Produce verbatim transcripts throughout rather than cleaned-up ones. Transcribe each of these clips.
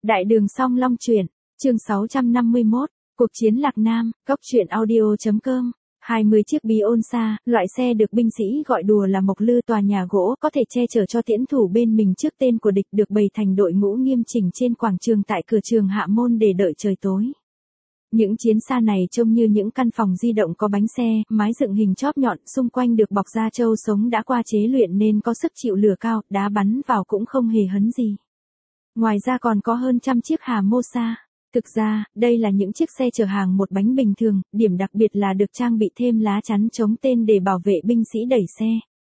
Đại đường Song Long truyện, chương sáu trăm năm mươi mốt, cuộc chiến Lạc Nam, góc truyện audio.com. hai mươi chiếc bí ôn xa, loại xe được binh sĩ gọi đùa là mộc lư tòa nhà gỗ có thể che chở cho tiễn thủ bên mình trước tên của địch, được bày thành đội ngũ nghiêm chỉnh trên quảng trường tại cửa trường Hạ Môn để đợi trời tối. Những chiến xa này trông như những căn phòng di động có bánh xe, mái dựng hình chóp nhọn, xung quanh được bọc da trâu sống đã qua chế luyện nên có sức chịu lửa cao, đá bắn vào cũng không hề hấn gì. Ngoài ra còn có hơn trăm chiếc Hà Mô Sa. Thực ra, đây là những chiếc xe chở hàng một bánh bình thường, điểm đặc biệt là được trang bị thêm lá chắn chống tên để bảo vệ binh sĩ đẩy xe.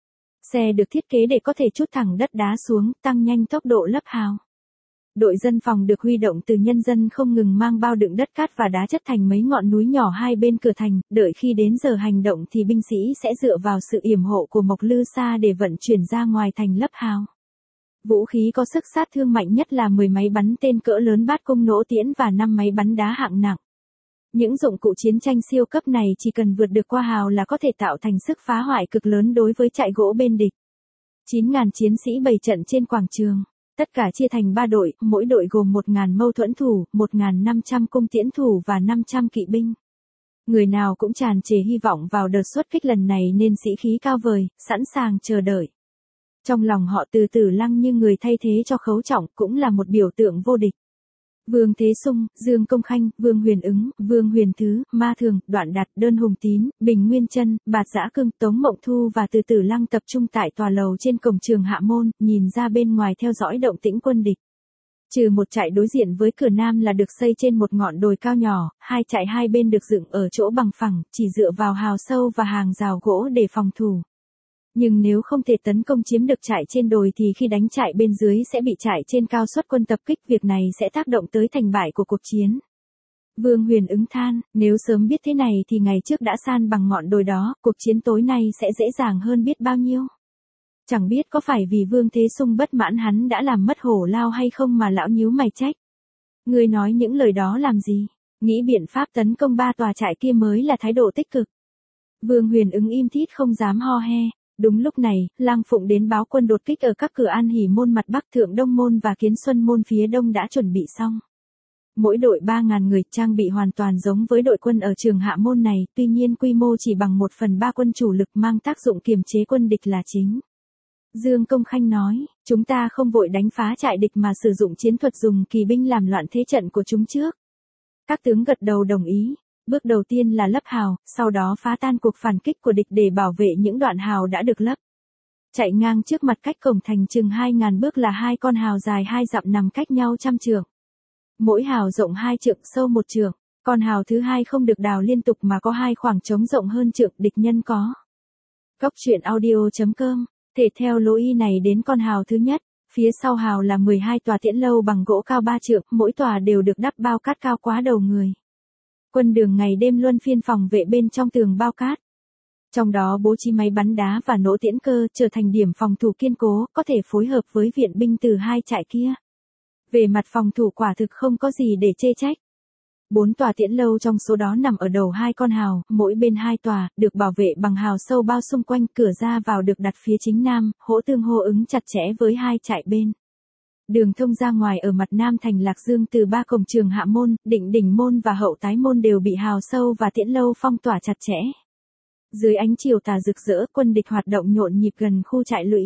Xe được thiết kế để có thể trút thẳng đất đá xuống, tăng nhanh tốc độ lấp hào. Đội dân phòng được huy động từ nhân dân không ngừng mang bao đựng đất cát và đá chất thành mấy ngọn núi nhỏ hai bên cửa thành, đợi khi đến giờ hành động thì binh sĩ sẽ dựa vào sự yểm hộ của Mộc Lư Sa để vận chuyển ra ngoài thành lấp hào. Vũ khí có sức sát thương mạnh nhất là mười máy bắn tên cỡ lớn bát cung nỗ tiễn và năm máy bắn đá hạng nặng. Những dụng cụ chiến tranh siêu cấp này chỉ cần vượt được qua hào là có thể tạo thành sức phá hoại cực lớn đối với trại gỗ bên địch. chín nghìn chiến sĩ bày trận trên quảng trường. Tất cả chia thành ba đội, mỗi đội gồm một nghìn mâu thuẫn thủ, một nghìn năm trăm cung tiễn thủ và năm trăm kỵ binh. Người nào cũng tràn trề hy vọng vào đợt xuất kích lần này nên sĩ khí cao vời, sẵn sàng chờ đợi. Trong lòng họ Từ Tử Lăng như người thay thế cho Khấu Trọng, cũng là một biểu tượng vô địch. Vương Thế Sung, Dương Công Khanh, Vương Huyền Ứng, Vương Huyền Thứ, Ma Thường, Đoạn Đạt, Đơn Hùng Tín, Bình Nguyên Chân, Bạt Dã Cương, Tống Mộng Thu và Từ Tử Lăng tập trung tại tòa lầu trên cổng trường Hạ Môn, nhìn ra bên ngoài theo dõi động tĩnh quân địch. Trừ một trại đối diện với cửa nam là được xây trên một ngọn đồi cao nhỏ, hai trại hai bên được dựng ở chỗ bằng phẳng, chỉ dựa vào hào sâu và hàng rào gỗ để phòng thủ. Nhưng nếu không thể tấn công chiếm được trại trên đồi thì khi đánh trại bên dưới sẽ bị trại trên cao xuất quân tập kích, việc này sẽ tác động tới thành bại của cuộc chiến. Vương Huyền Ứng than, nếu sớm biết thế này thì ngày trước đã san bằng ngọn đồi đó, cuộc chiến tối nay sẽ dễ dàng hơn biết bao nhiêu. Chẳng biết có phải vì Vương Thế Sung bất mãn hắn đã làm mất hổ lao hay không mà lão nhíu mày trách. Ngươi nói những lời đó làm gì? Nghĩ biện pháp tấn công ba tòa trại kia mới là thái độ tích cực. Vương Huyền Ứng im thít không dám ho he. Đúng lúc này, Lang Phụng đến báo quân đột kích ở các cửa An Hỷ Môn mặt Bắc, Thượng Đông Môn và Kiến Xuân Môn phía Đông đã chuẩn bị xong. Mỗi đội ba nghìn người, trang bị hoàn toàn giống với đội quân ở trường Hạ Môn này, tuy nhiên quy mô chỉ bằng một phần ba quân chủ lực, mang tác dụng kiềm chế quân địch là chính. Dương Công Khanh nói, chúng ta không vội đánh phá trại địch mà sử dụng chiến thuật dùng kỳ binh làm loạn thế trận của chúng trước. Các tướng gật đầu đồng ý. Bước đầu tiên là lấp hào, sau đó phá tan cuộc phản kích của địch để bảo vệ những đoạn hào đã được lấp. Chạy ngang trước mặt cách cổng thành chừng hai nghìn bước là hai con hào dài hai dặm nằm cách nhau trăm trượng. Mỗi hào rộng hai trượng, sâu một trượng. Con hào thứ hai không được đào liên tục mà có hai khoảng trống rộng hơn trượng, địch nhân có. Góc truyện audio.com, thể theo lối y này đến con hào thứ nhất. Phía sau hào là mười hai tòa tiễn lâu bằng gỗ cao ba trượng, mỗi tòa đều được đắp bao cát cao quá đầu người. Quân đường ngày đêm luân phiên phòng vệ bên trong tường bao cát. Trong đó bố trí máy bắn đá và nỗ tiễn cơ trở thành điểm phòng thủ kiên cố, có thể phối hợp với viện binh từ hai trại kia. Về mặt phòng thủ quả thực không có gì để chê trách. Bốn tòa tiễn lâu trong số đó nằm ở đầu hai con hào, mỗi bên hai tòa, được bảo vệ bằng hào sâu bao xung quanh, cửa ra vào được đặt phía chính nam, hỗ tương hô ứng chặt chẽ với hai trại bên. Đường thông ra ngoài ở mặt nam thành Lạc Dương từ ba cổng trường Hạ Môn, Định Đỉnh Môn và Hậu Tái Môn đều bị hào sâu và tiễn lâu phong tỏa chặt chẽ. Dưới ánh chiều tà rực rỡ, quân địch hoạt động nhộn nhịp gần khu trại lũy.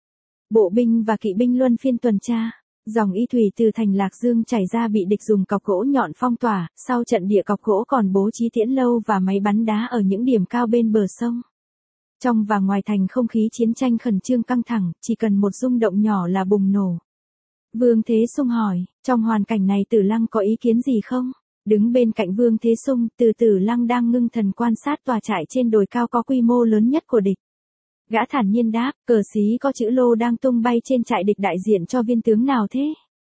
Bộ binh và kỵ binh luân phiên tuần tra. Dòng y thủy từ thành Lạc Dương chảy ra bị địch dùng cọc gỗ nhọn phong tỏa, sau trận địa cọc gỗ còn bố trí tiễn lâu và máy bắn đá ở những điểm cao bên bờ sông. Trong và ngoài thành không khí chiến tranh khẩn trương căng thẳng, chỉ cần một rung động nhỏ là bùng nổ. Vương Thế Sung hỏi, trong hoàn cảnh này Tử Lăng có ý kiến gì không? Đứng bên cạnh Vương Thế Sung, Từ Tử Lăng đang ngưng thần quan sát tòa trại trên đồi cao có quy mô lớn nhất của địch. Gã thản nhiên đáp, cờ xí có chữ Lô đang tung bay trên trại địch đại diện cho viên tướng nào thế?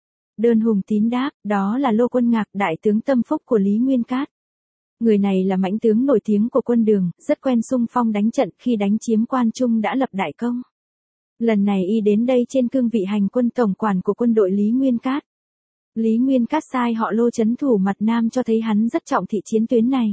Đơn Hùng Tín đáp, đó là Lô Quân Ngạc, đại tướng tâm phúc của Lý Nguyên Cát. Người này là mãnh tướng nổi tiếng của quân đường, rất quen xung phong đánh trận, khi đánh chiếm Quan Trung đã lập đại công. Lần này y đến đây trên cương vị hành quân tổng quản của quân đội Lý Nguyên Cát. Lý Nguyên Cát sai họ Lô trấn thủ mặt Nam cho thấy hắn rất trọng thị chiến tuyến này.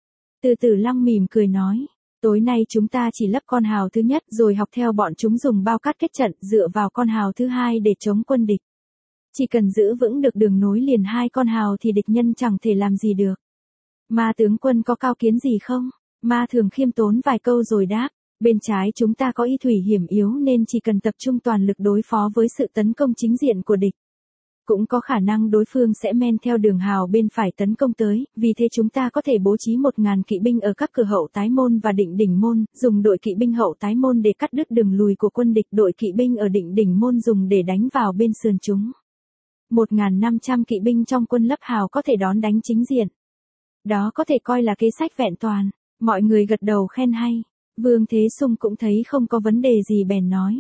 Từ Tử Lăng mỉm cười nói, tối nay chúng ta chỉ lấp con hào thứ nhất rồi học theo bọn chúng dùng bao cát kết trận, dựa vào con hào thứ hai để chống quân địch. Chỉ cần giữ vững được đường nối liền hai con hào thì địch nhân chẳng thể làm gì được. Ma tướng quân có cao kiến gì không? Ma Thường khiêm tốn vài câu rồi đáp, bên trái chúng ta có y thủy hiểm yếu nên chỉ cần tập trung toàn lực đối phó với sự tấn công chính diện của địch. Cũng có khả năng đối phương sẽ men theo đường hào bên phải tấn công tới, vì thế chúng ta có thể bố trí một ngàn kỵ binh ở các cửa hậu tái môn và định đỉnh môn, dùng đội kỵ binh hậu tái môn để cắt đứt đường lùi của quân địch, đội kỵ binh ở định đỉnh môn dùng để đánh vào bên sườn chúng. một nghìn năm trăm kỵ binh trong quân lấp hào có thể đón đánh chính diện. Đó có thể coi là kế sách vẹn toàn. Mọi người gật đầu khen hay. Vương Thế Sung cũng thấy không có vấn đề gì bèn nói.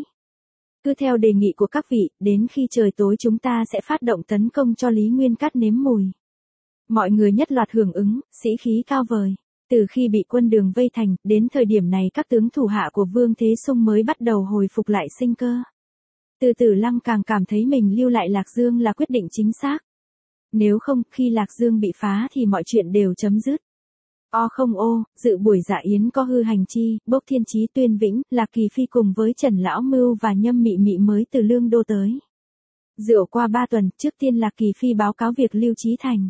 Cứ theo đề nghị của các vị, đến khi trời tối chúng ta sẽ phát động tấn công cho Lý Nguyên Cát nếm mùi. Mọi người nhất loạt hưởng ứng, sĩ khí cao vời. Từ khi bị quân Đường vây thành, đến thời điểm này các tướng thủ hạ của Vương Thế Sung mới bắt đầu hồi phục lại sinh cơ. Từ Tử Lăng càng cảm thấy mình lưu lại Lạc Dương là quyết định chính xác. Nếu không, khi Lạc Dương bị phá thì mọi chuyện đều chấm dứt. O không ô, dự buổi dạ yến có Hư Hành Chi, Bốc Thiên Chí, Tuyên Vĩnh, Lạc Kỳ Phi cùng với Trần Lão Mưu và Nhâm Mị Mị mới từ Lương Đô tới. Rượu qua ba tuần, trước tiên Lạc Kỳ Phi báo cáo việc Lưu Chí Thành.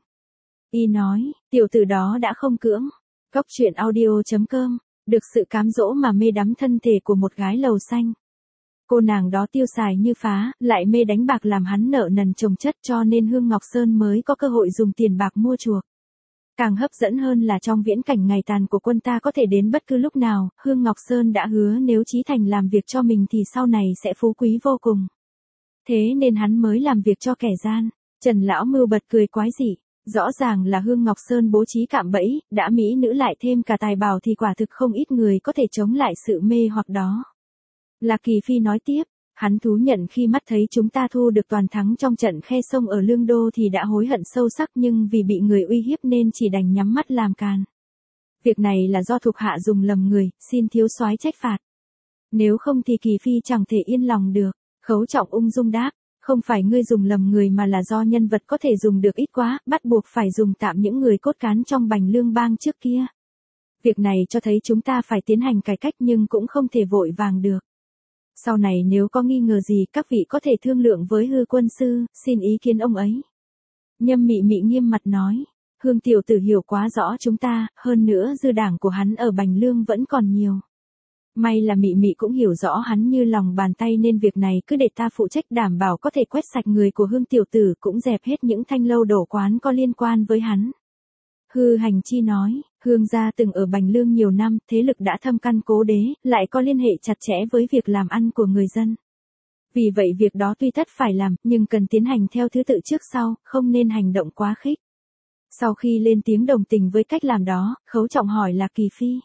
Y nói, tiểu tử đó đã không cưỡng. Cóc truyện audio chấm com, được sự cám dỗ mà mê đắm thân thể của một gái lầu xanh. Cô nàng đó tiêu xài như phá, lại mê đánh bạc làm hắn nợ nần chồng chất, cho nên Hương Ngọc Sơn mới có cơ hội dùng tiền bạc mua chuộc. Càng hấp dẫn hơn là trong viễn cảnh ngày tàn của quân ta có thể đến bất cứ lúc nào, Hương Ngọc Sơn đã hứa nếu Chí Thành làm việc cho mình thì sau này sẽ phú quý vô cùng. Thế nên hắn mới làm việc cho kẻ gian. Trần Lão Mưu bật cười quái dị. Rõ ràng là Hương Ngọc Sơn bố trí cạm bẫy, đã mỹ nữ lại thêm cả tài bảo thì quả thực không ít người có thể chống lại sự mê hoặc đó. Lạc Kỳ Phi nói tiếp, hắn thú nhận khi mắt thấy chúng ta thu được toàn thắng trong trận khe sông ở Lương Đô thì đã hối hận sâu sắc, nhưng vì bị người uy hiếp nên chỉ đành nhắm mắt làm càn. Việc này là do thuộc hạ dùng lầm người, xin thiếu soái trách phạt. Nếu không thì Kỳ Phi chẳng thể yên lòng được. Khấu Trọng ung dung đáp, không phải ngươi dùng lầm người mà là do nhân vật có thể dùng được ít quá, bắt buộc phải dùng tạm những người cốt cán trong Bành Lương bang trước kia. Việc này cho thấy chúng ta phải tiến hành cải cách nhưng cũng không thể vội vàng được. Sau này nếu có nghi ngờ gì các vị có thể thương lượng với Hư quân sư, xin ý kiến ông ấy. Nhâm Mị Mị nghiêm mặt nói, Hương tiểu tử hiểu quá rõ chúng ta, hơn nữa dư đảng của hắn ở Bành Lương vẫn còn nhiều. May là Mị Mị cũng hiểu rõ hắn như lòng bàn tay nên việc này cứ để ta phụ trách, đảm bảo có thể quét sạch người của Hương tiểu tử, cũng dẹp hết những thanh lâu đổ quán có liên quan với hắn. Hư Hành Chi nói, Hương gia từng ở Bành Lương nhiều năm, thế lực đã thâm căn cố đế, lại có liên hệ chặt chẽ với việc làm ăn của người dân. Vì vậy việc đó tuy tất phải làm, nhưng cần tiến hành theo thứ tự trước sau, không nên hành động quá khích. Sau khi lên tiếng đồng tình với cách làm đó, Khấu Trọng hỏi Lạc Kỳ Phi.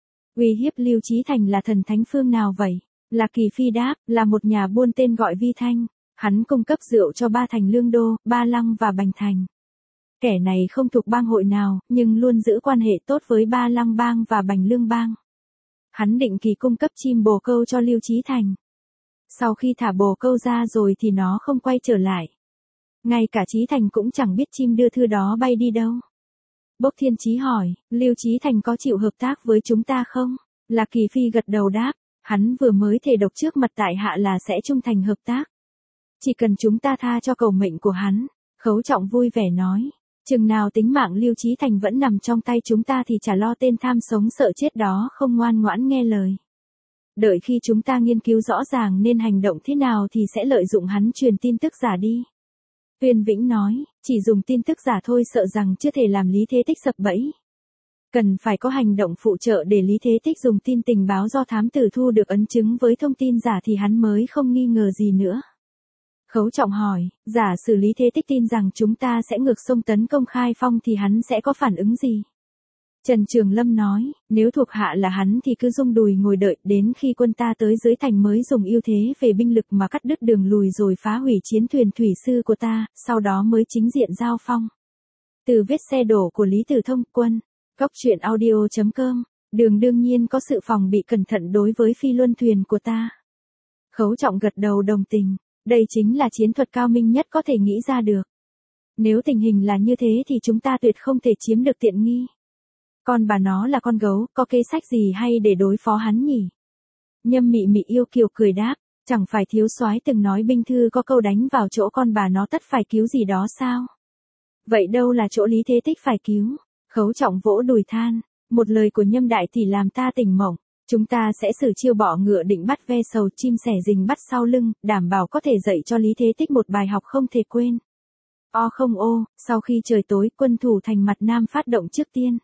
Uy hiếp Lưu Chí Thành là thần thánh phương nào vậy? Lạc Kỳ Phi đáp, là một nhà buôn tên gọi Vi Thanh. Hắn cung cấp rượu cho ba thành Lương Đô, Ba Lăng và Bành Thành. Kẻ này không thuộc bang hội nào, nhưng luôn giữ quan hệ tốt với Ba Lăng bang và Bành Lương bang. Hắn định kỳ cung cấp chim bồ câu cho Lưu Chí Thành. Sau khi thả bồ câu ra rồi thì nó không quay trở lại. Ngay cả Chí Thành cũng chẳng biết chim đưa thư đó bay đi đâu. Bốc Thiên Chí hỏi, Lưu Chí Thành có chịu hợp tác với chúng ta không? Lạc Kỳ Phi gật đầu đáp, hắn vừa mới thề độc trước mặt tại hạ là sẽ trung thành hợp tác. Chỉ cần chúng ta tha cho cầu mệnh của hắn. Khấu Trọng vui vẻ nói, chừng nào tính mạng Lưu Chí Thành vẫn nằm trong tay chúng ta thì chả lo tên tham sống sợ chết đó không ngoan ngoãn nghe lời. Đợi khi chúng ta nghiên cứu rõ ràng nên hành động thế nào thì sẽ lợi dụng hắn truyền tin tức giả đi. Tuyên Vĩnh nói, chỉ dùng tin tức giả thôi sợ rằng chưa thể làm Lý Thế Tích sập bẫy. Cần phải có hành động phụ trợ để Lý Thế Tích dùng tin tình báo do thám tử thu được ấn chứng với thông tin giả thì hắn mới không nghi ngờ gì nữa. Khấu Trọng hỏi, giả sử Lý Thế Tích tin rằng chúng ta sẽ ngược sông tấn công Khai Phong thì hắn sẽ có phản ứng gì? Trần Trường Lâm nói, nếu thuộc hạ là hắn thì cứ rung đùi ngồi đợi đến khi quân ta tới dưới thành mới dùng ưu thế về binh lực mà cắt đứt đường lùi rồi phá hủy chiến thuyền thủy sư của ta, sau đó mới chính diện giao phong. Từ vết xe đổ của Lý Tử Thông, quân, cóc truyện audio chấm com, Đường đương nhiên có sự phòng bị cẩn thận đối với phi luân thuyền của ta. Khấu Trọng gật đầu đồng tình, đây chính là chiến thuật cao minh nhất có thể nghĩ ra được. Nếu tình hình là như thế thì chúng ta tuyệt không thể chiếm được tiện nghi. Con bà nó là con gấu, có kế sách gì hay để đối phó hắn nhỉ? Nhâm Mị Mị yêu kiều cười đáp, Chẳng phải thiếu soái từng nói binh thư có câu đánh vào chỗ con bà nó tất phải cứu gì đó sao? Vậy đâu là chỗ Lý Thế Tích phải cứu? Khấu Trọng vỗ đùi than, một lời của Nhâm đại tỷ làm ta tỉnh mộng, chúng ta sẽ xử chiêu bọ ngựa định bắt ve sầu chim sẻ rình bắt sau lưng, đảm bảo có thể dạy cho Lý Thế Tích một bài học không thể quên. O không ô, sau khi trời tối, quân thủ thành mặt Nam phát động trước tiên.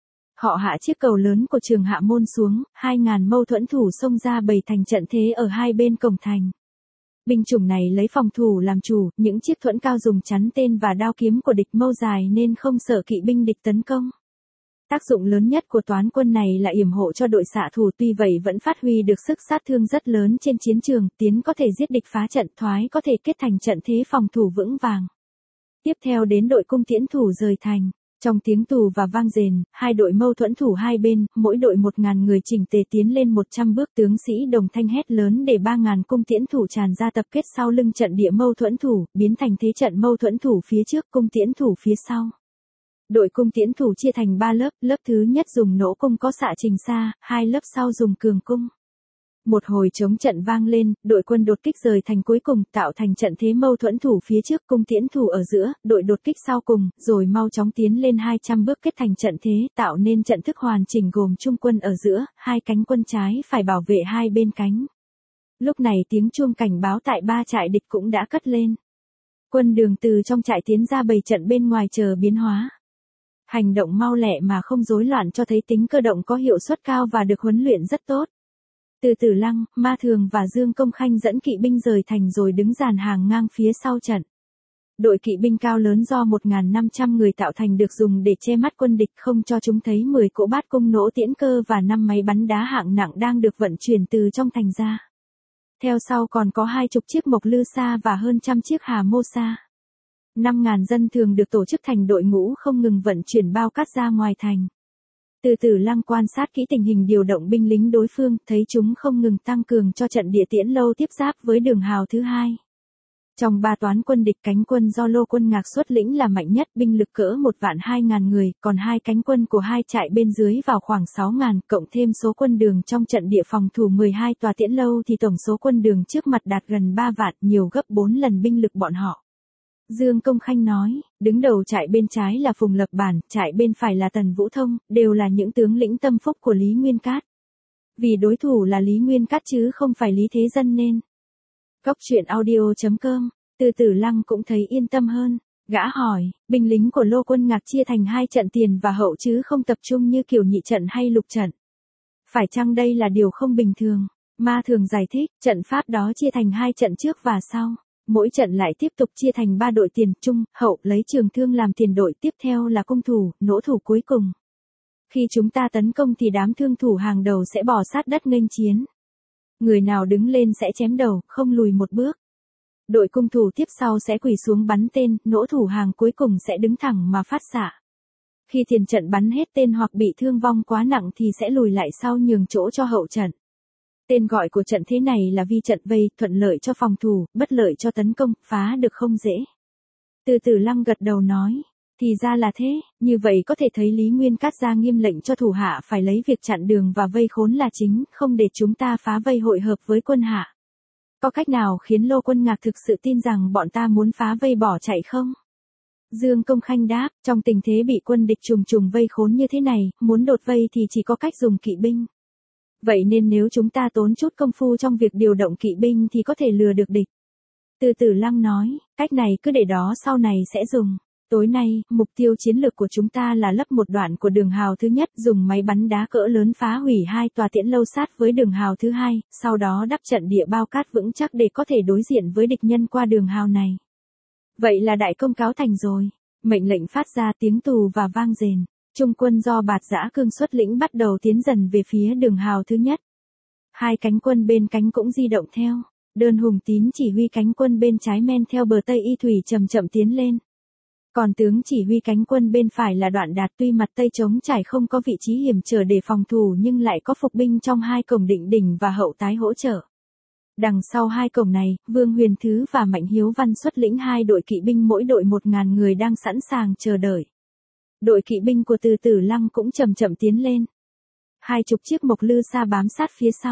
Họ hạ chiếc cầu lớn của trường Hạ Môn xuống, hai ngàn mâu thuẫn thủ xông ra bày thành trận thế ở hai bên cổng thành. Binh chủng này lấy phòng thủ làm chủ, những chiếc thuẫn cao dùng chắn tên và đao kiếm của địch mâu dài nên không sợ kỵ binh địch tấn công. Tác dụng lớn nhất của toán quân này là yểm hộ cho đội xạ thủ, tuy vậy vẫn phát huy được sức sát thương rất lớn trên chiến trường, tiến có thể giết địch phá trận, thoái có thể kết thành trận thế phòng thủ vững vàng. Tiếp theo đến đội cung tiễn thủ rời thành. Trong tiếng tù và vang rền, hai đội mâu thuẫn thủ hai bên, mỗi đội một ngàn người chỉnh tề tiến lên một trăm bước, tướng sĩ đồng thanh hét lớn để ba ngàn cung tiễn thủ tràn ra tập kết sau lưng trận địa mâu thuẫn thủ, biến thành thế trận mâu thuẫn thủ phía trước, cung tiễn thủ phía sau. Đội cung tiễn thủ chia thành ba lớp, lớp thứ nhất dùng nỗ cung có xạ trình xa, hai lớp sau dùng cường cung. Một hồi chống trận vang lên, đội quân đột kích rời thành cuối cùng, tạo thành trận thế mâu thuẫn thủ phía trước, cung tiễn thủ ở giữa, đội đột kích sau cùng, rồi mau chóng tiến lên hai trăm bước kết thành trận thế, tạo nên trận thức hoàn chỉnh gồm trung quân ở giữa, hai cánh quân trái phải bảo vệ hai bên cánh. Lúc này tiếng chuông cảnh báo tại ba trại địch cũng đã cất lên. Quân Đường từ trong trại tiến ra bày trận bên ngoài chờ biến hóa. Hành động mau lẹ mà không rối loạn cho thấy tính cơ động có hiệu suất cao và được huấn luyện rất tốt. Từ Tử Lăng, Ma Thường và Dương Công Khanh dẫn kỵ binh rời thành rồi đứng dàn hàng ngang phía sau trận. Đội kỵ binh cao lớn do một nghìn năm trăm người tạo thành được dùng để che mắt quân địch không cho chúng thấy mười cỗ bát cung nỗ tiễn cơ và năm máy bắn đá hạng nặng đang được vận chuyển từ trong thành ra. Theo sau còn có hai chục chiếc mộc lư xa và hơn trăm chiếc hà mô xa. Năm ngàn dân thường được tổ chức thành đội ngũ không ngừng vận chuyển bao cát ra ngoài thành. Từ Tử Lăng quan sát kỹ tình hình điều động binh lính đối phương, thấy chúng không ngừng tăng cường cho trận địa tiễn lâu tiếp giáp với đường hào thứ hai. Trong ba toán quân địch, cánh quân do Lô Quân Ngạc xuất lĩnh là mạnh nhất, binh lực cỡ một vạn hai ngàn người, còn hai cánh quân của hai trại bên dưới vào khoảng sáu ngàn, cộng thêm số quân Đường trong trận địa phòng thủ mười hai tòa tiễn lâu thì tổng số quân Đường trước mặt đạt gần ba vạn, nhiều gấp bốn lần binh lực bọn họ. Dương Công Khanh nói, đứng đầu trại bên trái là Phùng Lập Bản, trại bên phải là Tần Vũ Thông, đều là những tướng lĩnh tâm phúc của Lý Nguyên Cát. Vì đối thủ là Lý Nguyên Cát chứ không phải Lý Thế Dân nên. Góc truyện audio chấm com, Từ Tử Lăng cũng thấy yên tâm hơn. Gã hỏi, binh lính của Lô Quân Ngạc chia thành hai trận tiền và hậu chứ không tập trung như kiểu nhị trận hay lục trận. Phải chăng đây là điều không bình thường? Ma Thường giải thích, trận pháp đó chia thành hai trận trước và sau. Mỗi trận lại tiếp tục chia thành ba đội tiền, trung, hậu, lấy trường thương làm tiền đội, tiếp theo là cung thủ, nỗ thủ cuối cùng. Khi chúng ta tấn công thì đám thương thủ hàng đầu sẽ bò sát đất nghênh chiến. Người nào đứng lên sẽ chém đầu, không lùi một bước. Đội cung thủ tiếp sau sẽ quỳ xuống bắn tên, nỗ thủ hàng cuối cùng sẽ đứng thẳng mà phát xạ. Khi tiền trận bắn hết tên hoặc bị thương vong quá nặng thì sẽ lùi lại sau nhường chỗ cho hậu trận. Tên gọi của trận thế này là vi trận vây, thuận lợi cho phòng thủ, bất lợi cho tấn công, phá được không dễ. Từ Tử Lăng gật đầu nói, thì ra là thế, như vậy có thể thấy Lý Nguyên Cát ra nghiêm lệnh cho thủ hạ phải lấy việc chặn đường và vây khốn là chính, không để chúng ta phá vây hội hợp với quân hạ. Có cách nào khiến Lô Quân Ngạc thực sự tin rằng bọn ta muốn phá vây bỏ chạy không? Dương Công Khanh đáp, trong tình thế bị quân địch trùng trùng vây khốn như thế này, muốn đột vây thì chỉ có cách dùng kỵ binh. Vậy nên nếu chúng ta tốn chút công phu trong việc điều động kỵ binh thì có thể lừa được địch. Từ Tử Lăng nói, cách này cứ để đó sau này sẽ dùng. Tối nay, mục tiêu chiến lược của chúng ta là lấp một đoạn của đường hào thứ nhất, dùng máy bắn đá cỡ lớn phá hủy hai tòa tiễn lâu sát với đường hào thứ hai, sau đó đắp trận địa bao cát vững chắc để có thể đối diện với địch nhân qua đường hào này. Vậy là đại công cáo thành rồi. Mệnh lệnh phát ra, tiếng tù và vang rền. Trung quân do Bạt Dã Cương xuất lĩnh bắt đầu tiến dần về phía đường hào thứ nhất. Hai cánh quân bên cánh cũng di động theo. Đơn Hùng Tín chỉ huy cánh quân bên trái men theo bờ Tây Y Thủy chậm chậm tiến lên. Còn tướng chỉ huy cánh quân bên phải là Đoạn Đạt, tuy mặt Tây trống trải không có vị trí hiểm trở để phòng thủ nhưng lại có phục binh trong hai cổng Định Đỉnh và Hậu Tái hỗ trợ. Đằng sau hai cổng này, Vương Huyền Thứ và Mạnh Hiếu Văn xuất lĩnh hai đội kỵ binh, mỗi đội một ngàn người đang sẵn sàng chờ đợi. Đội kỵ binh của Từ Tử Lăng cũng chậm chậm tiến lên. Hai chục chiếc mộc lư xa bám sát phía sau.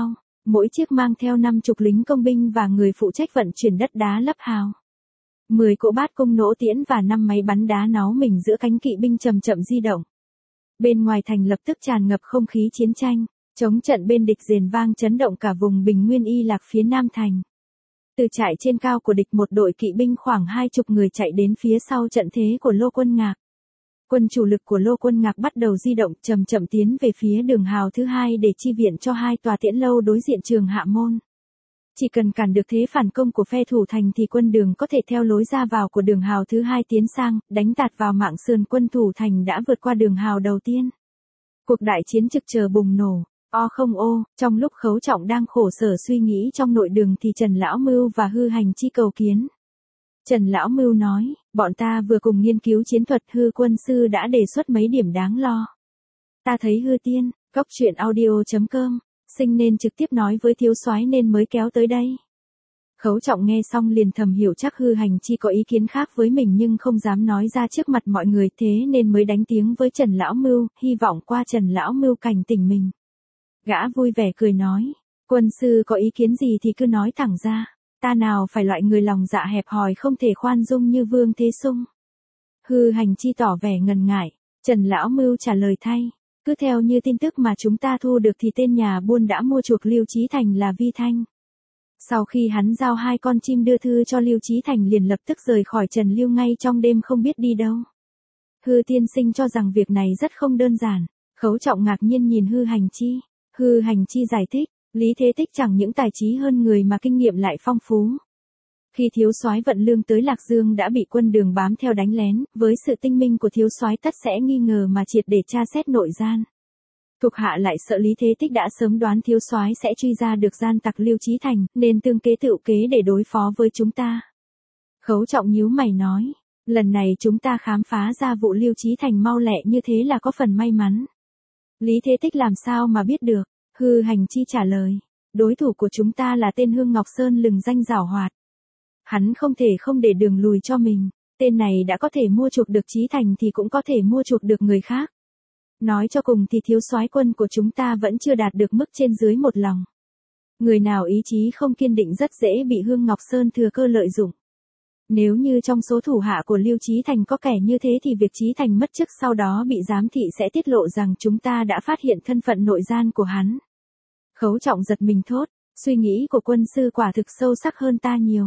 mỗi chiếc mang theo năm chục lính công binh và người phụ trách vận chuyển đất đá lấp hào. Mười cỗ bát cung nỗ tiễn và năm máy bắn đá náu mình giữa cánh kỵ binh chậm chậm di động. Bên ngoài thành lập tức tràn ngập không khí chiến tranh, chống trận bên địch rền vang chấn động cả vùng Bình Nguyên Y Lạc phía nam thành. Từ trại trên cao của địch một đội kỵ binh khoảng hai chục người chạy đến phía sau trận thế của Lô Quân Ngạc. Quân chủ lực của Lô Quân Ngạc bắt đầu di động chậm chậm tiến về phía đường hào thứ hai để chi viện cho hai tòa tiễn lâu đối diện Trường Hạ Môn. Chỉ cần cản được thế phản công của phe thủ thành thì quân đường có thể theo lối ra vào của đường hào thứ hai tiến sang, đánh tạt vào mạng sườn quân thủ thành đã vượt qua đường hào đầu tiên. Cuộc đại chiến trực chờ bùng nổ. O không ô, trong lúc Khấu Trọng đang khổ sở suy nghĩ trong nội đường thì Trần Lão Mưu và Hư Hành Chi cầu kiến. Trần Lão Mưu nói, bọn ta vừa cùng nghiên cứu chiến thuật, Hư quân sư đã đề xuất mấy điểm đáng lo. Ta thấy Hư tiên, cốc truyện audio chấm com, sinh nên trực tiếp nói với thiếu soái nên mới kéo tới đây. Khấu Trọng nghe xong liền thầm hiểu chắc Hư Hành Chi có ý kiến khác với mình nhưng không dám nói ra trước mặt mọi người, thế nên mới đánh tiếng với Trần Lão Mưu, hy vọng qua Trần Lão Mưu cảnh tỉnh mình. Gã vui vẻ cười nói, quân sư có ý kiến gì thì cứ nói thẳng ra, ta nào phải loại người lòng dạ hẹp hòi không thể khoan dung như Vương Thế Sung. Hư Hành Chi tỏ vẻ ngần ngại, Trần Lão Mưu trả lời thay, cứ theo như tin tức mà chúng ta thu được thì tên nhà buôn đã mua chuộc Lưu Chí Thành là Vi Thanh. Sau khi hắn giao hai con chim đưa thư cho Lưu Chí Thành liền lập tức rời khỏi Trần Lưu ngay trong đêm không biết đi đâu. Hư tiên sinh cho rằng việc này rất không đơn giản. Khấu Trọng ngạc nhiên nhìn Hư Hành Chi. Hư Hành Chi giải thích, Lý Thế Tích chẳng những tài trí hơn người mà kinh nghiệm lại phong phú. Khi thiếu soái vận lương tới Lạc Dương đã bị quân đường bám theo đánh lén, với sự tinh minh của thiếu soái tất sẽ nghi ngờ mà triệt để tra xét nội gian. Thuộc hạ lại sợ Lý Thế Tích đã sớm đoán thiếu soái sẽ truy ra được gian tặc Lưu Chí Thành, nên tương kế tựu kế để đối phó với chúng ta. Khấu Trọng nhíu mày nói, lần này chúng ta khám phá ra vụ Lưu Chí Thành mau lẹ như thế là có phần may mắn. Lý Thế Tích làm sao mà biết được? Hư Hành Chi trả lời, đối thủ của chúng ta là tên Hương Ngọc Sơn lừng danh giảo hoạt. Hắn không thể không để đường lùi cho mình, tên này đã có thể mua chuộc được Chí Thành thì cũng có thể mua chuộc được người khác. Nói cho cùng thì thiếu soái quân của chúng ta vẫn chưa đạt được mức trên dưới một lòng. Người nào ý chí không kiên định rất dễ bị Hương Ngọc Sơn thừa cơ lợi dụng. Nếu như trong số thủ hạ của Lưu Chí Thành có kẻ như thế thì việc Chí Thành mất chức sau đó bị giám thị sẽ tiết lộ rằng chúng ta đã phát hiện thân phận nội gian của hắn. Khấu Trọng giật mình thốt, suy nghĩ của quân sư quả thực sâu sắc hơn ta nhiều.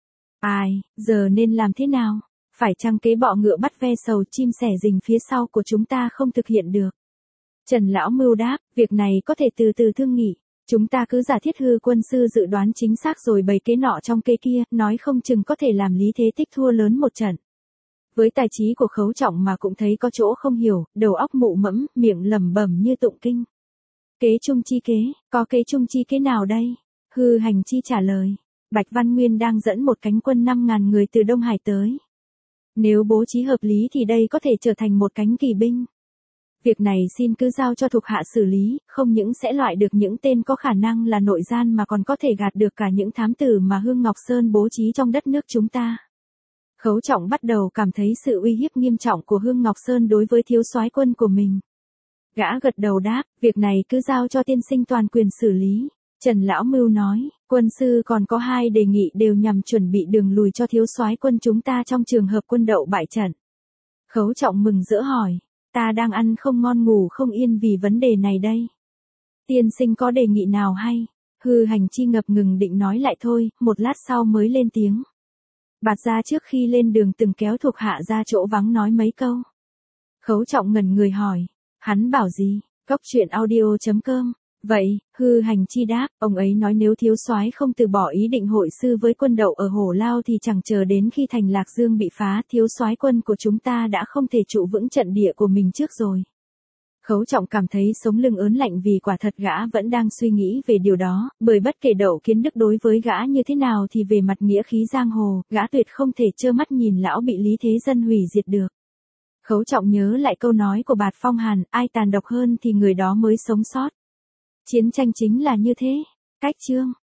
Ai, giờ nên làm thế nào? Phải chăng kế bọ ngựa bắt ve sầu chim sẻ rình phía sau của chúng ta không thực hiện được? Trần Lão Mưu đáp, việc này có thể từ từ thương nghị. Chúng ta cứ giả thiết Hư quân sư dự đoán chính xác rồi bày kế nọ trong kế kia, nói không chừng có thể làm Lý Thế Tích thua lớn một trận. Với tài trí của Khấu Trọng mà cũng thấy có chỗ không hiểu, đầu óc mụ mẫm, miệng lẩm bẩm như tụng kinh. Kế chung chi kế, có kế chung chi kế nào đây? Hư Hành Chi trả lời, Bạch Văn Nguyên đang dẫn một cánh quân năm ngàn người từ Đông Hải tới. Nếu bố trí hợp lý thì đây có thể trở thành một cánh kỳ binh. Việc này xin cứ giao cho thuộc hạ xử lý, không những sẽ loại được những tên có khả năng là nội gian mà còn có thể gạt được cả những thám tử mà Hương Ngọc Sơn bố trí trong đất nước chúng ta. Khấu Trọng bắt đầu cảm thấy sự uy hiếp nghiêm trọng của Hương Ngọc Sơn đối với thiếu soái quân của mình. Gã gật đầu đáp, việc này cứ giao cho tiên sinh toàn quyền xử lý. Trần Lão Mưu nói, quân sư còn có hai đề nghị đều nhằm chuẩn bị đường lùi cho thiếu soái quân chúng ta trong trường hợp quân đậu bại trận. Khấu Trọng mừng rỡ hỏi, ta đang ăn không ngon ngủ không yên vì vấn đề này đây. Tiên sinh có đề nghị nào hay? Hư Hành Chi ngập ngừng định nói lại thôi, một lát sau mới lên tiếng. Bạt gia trước khi lên đường từng kéo thuộc hạ ra chỗ vắng nói mấy câu. Khấu Trọng ngẩn người hỏi, hắn bảo gì? Cốc truyện audio chấm com. Vậy, Hư Hành Chi đáp, ông ấy nói nếu thiếu soái không từ bỏ ý định hội sư với quân đậu ở Hổ Lao thì chẳng chờ đến khi thành Lạc Dương bị phá, thiếu soái quân của chúng ta đã không thể trụ vững trận địa của mình trước rồi. Khấu Trọng cảm thấy sống lưng ớn lạnh vì quả thật gã vẫn đang suy nghĩ về điều đó, bởi bất kể Đậu Kiến Đức đối với gã như thế nào thì về mặt nghĩa khí giang hồ, gã tuyệt không thể trơ mắt nhìn lão bị Lý Thế Dân hủy diệt được. Khấu Trọng nhớ lại câu nói của Bạt Phong Hàn, ai tàn độc hơn thì người đó mới sống sót. Chiến tranh chính là như thế. Cách chương